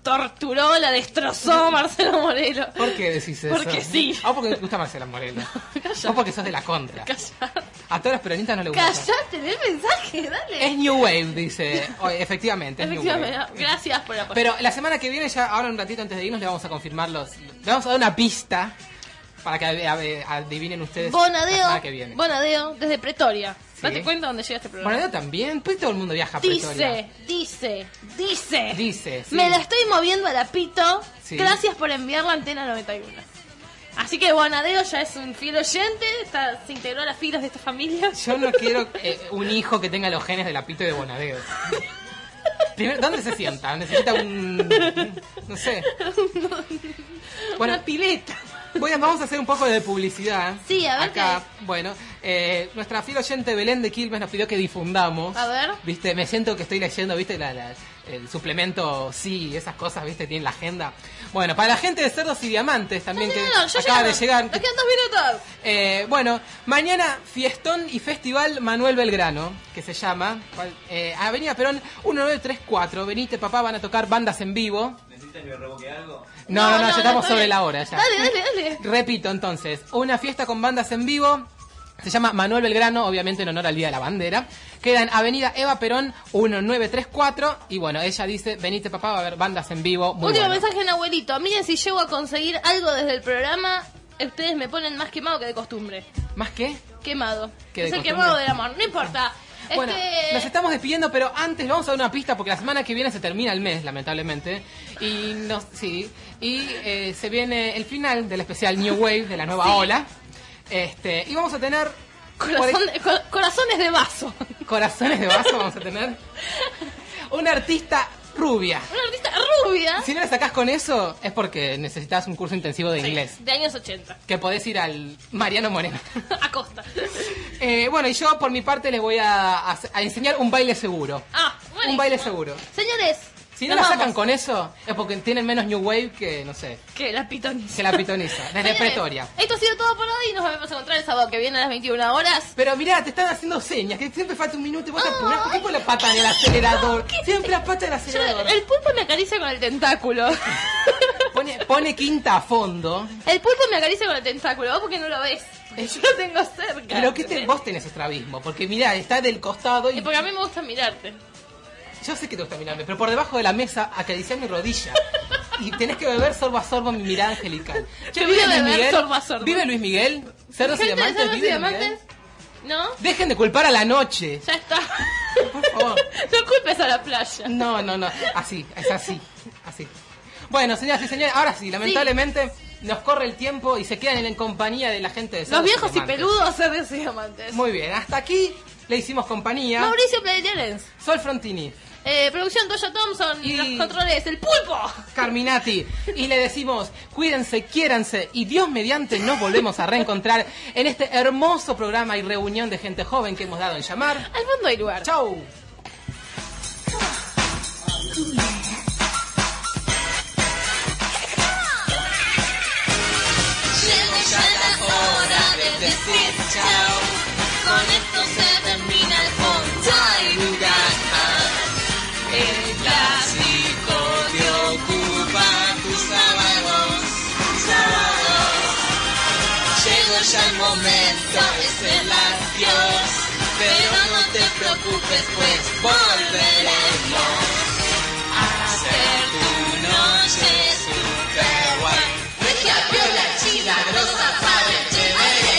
torturó, la destrozó Marcelo Morelo. ¿Por qué decís eso? Porque sí. ¿O porque te gusta Marcelo Morelo? ¿O porque sos de la contra? Callate. A todos los peronistas no les gusta. Callate, lee el mensaje, dale. Es New Wave, dice. Efectivamente, es New Wave. Gracias por apoyar. Pero la semana que viene, ya ahora un ratito antes de irnos, le vamos a confirmar le vamos a dar una pista para que adivinen ustedes la semana que viene. Bonadeo, desde Pretoria. Sí. Date cuenta dónde llega este programa. Bonadeo también, pues todo el mundo viaja a Pretoria. Dice. Sí. Me la estoy moviendo a la pito. Sí. Gracias por enviar la antena 91. Así que Bonadeo ya es un fiel oyente, se integró a las filas de esta familia. Yo no quiero un hijo que tenga los genes de la pito y de Bonadeo. Primero, ¿dónde se sienta? Necesita no sé. Una pileta. Vamos a hacer un poco de publicidad. Sí, a ver acá. Bueno, nuestra fiel oyente Belén de Quilmes nos pidió que difundamos. A ver. Viste, me siento que estoy leyendo, viste, el suplemento, sí, esas cosas, viste, tiene la agenda. Bueno, para la gente de Cerdos y Diamantes también acaba de llegar. Nos quedan 2 minutos. Bueno, mañana fiestón y festival Manuel Belgrano, que se llama Avenida Perón 1934. Venite, papá, van a tocar bandas en vivo. ¿Necesitan que revoque algo? No, ya estamos sobre la hora ya. Dale. Repito entonces, una fiesta con bandas en vivo. Se llama Manuel Belgrano, obviamente en honor al Día de la Bandera. Queda en Avenida Eva Perón 1934. Y bueno, ella dice, venite papá, va a haber bandas en vivo. Último mensaje en abuelito. Miren, si llego a conseguir algo desde el programa, ustedes me ponen más quemado que de costumbre. ¿Más qué? Quemado. ¿Qué Es de el costumbre? quemado del amor, no importa. Bueno, nos estamos despidiendo, pero antes vamos a dar una pista porque la semana que viene se termina el mes, lamentablemente. Y se viene el final del especial New Wave de la nueva ola. Y vamos a tener corazones de vaso. Corazones de vaso vamos a tener. Una artista rubia. Una artista rubia. Si no le sacás con eso, es porque necesitas un curso intensivo de inglés. De años 80. Que podés ir al Mariano Moreno. A costa. Bueno, y yo por mi parte les voy a enseñar un baile seguro. Buenísimo. Un baile seguro. Señores, si no la sacan con eso, es porque tienen menos New Wave que, no sé. Que la pitoniza. Desde Señores, Pretoria. Esto ha sido todo por hoy. Nos vamos a encontrar el sábado que viene a las 21 horas. Pero mirá, te están haciendo señas, que siempre falta un minuto y vos te apurás. ¿Por qué con la pata del acelerador? Siempre la pata del acelerador. El pulpo me acaricia con el tentáculo. Pone quinta a fondo. El pulpo me acaricia con el tentáculo. ¿Vos por qué no lo ves? Yo lo tengo cerca. Pero que vos tenés estrabismo, porque mirá, está del costado y... porque a mí me gusta mirarte. Yo sé que te gusta mirarme, pero por debajo de la mesa acariciar mi rodilla. Y tenés que beber sorbo a sorbo mi mirada angelical. Yo vive Luis Miguel. Sorbo a sorbo. ¿Vive Luis Miguel? ¿Cerdos y Diamantes? ¿Cerdos y Diamantes? ¿No? Dejen de culpar a la noche. Ya está. Por favor. No culpes a la playa. No. Así, es así. Bueno, señoras y señores, ahora sí, lamentablemente nos corre el tiempo y se quedan en compañía de la gente de Cerdos Los viejos y Diamantes. peludos Cerdos y Diamantes. Muy bien, hasta aquí le hicimos compañía. Mauricio Playerens. Sol Frontini. Producción Toya Thompson y los controles, el pulpo. Carminati. Y le decimos, cuídense, quiéranse y Dios mediante nos volvemos a reencontrar en este hermoso programa y reunión de gente joven que hemos dado en llamar Al Fondo hay Lugar. Chau. Llegó ya la hora de decir chao. Con esto se termina el fondo hay lugar. El clásico te ocupa tus sábados. Llegó ya el momento, es el adiós. Pero no te preocupes, pues volveremos a hacer tu noche super guay. Regia, viola, china, grosa, padre, chévere.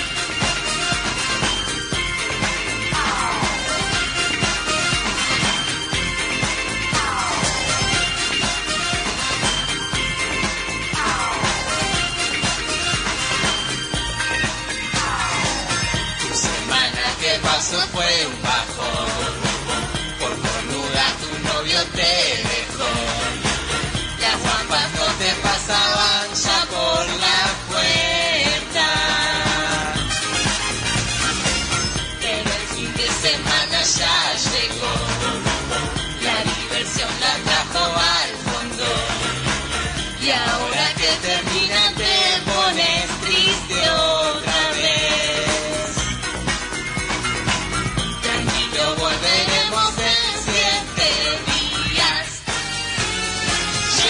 Que pasó fue un bajón, por cornuda tu novio te dejó, las guapas no te pasaban ya por la puerta, pero el fin de semana ya llegó, la diversión la trajo al fondo, y ahora que termina te pones triste otra vez. Volveremos en 7 días.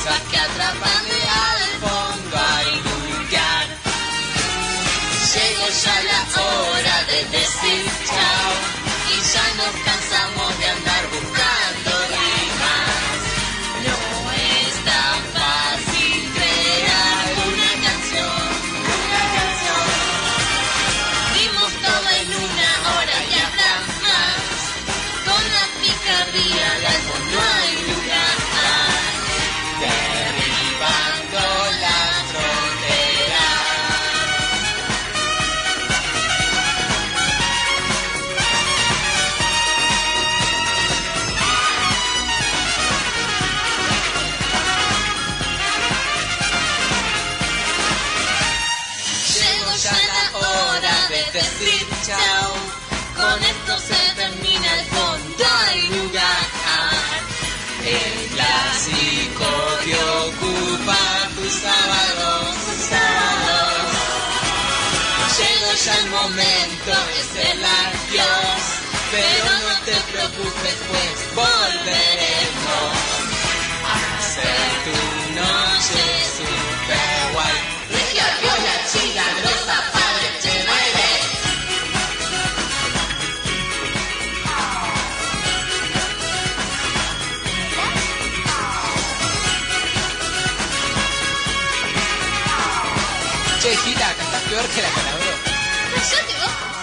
cosas que atrapanme al fondo hay lugar. Llegó ya la hora de decir chao y ya nos cansamos de andar buscando rimas. No es tan fácil crear una canción. Dimos todo en una hora y hasta más. Con la picardía de algo no hay lugar. Derribando las fronteras. Llegó ya la hora de decir chao. Con esto se termina el fondo hay lugar. El clásico que ocupa tus sábados. Llegó ya el momento, es el adiós. Pero no te preocupes, pues volveremos a hacer tu noche super guay. Regia, viola, chica, rosa, padre, chévere. Che, Gila, cantás peor que la Calabró. Cállate, vos.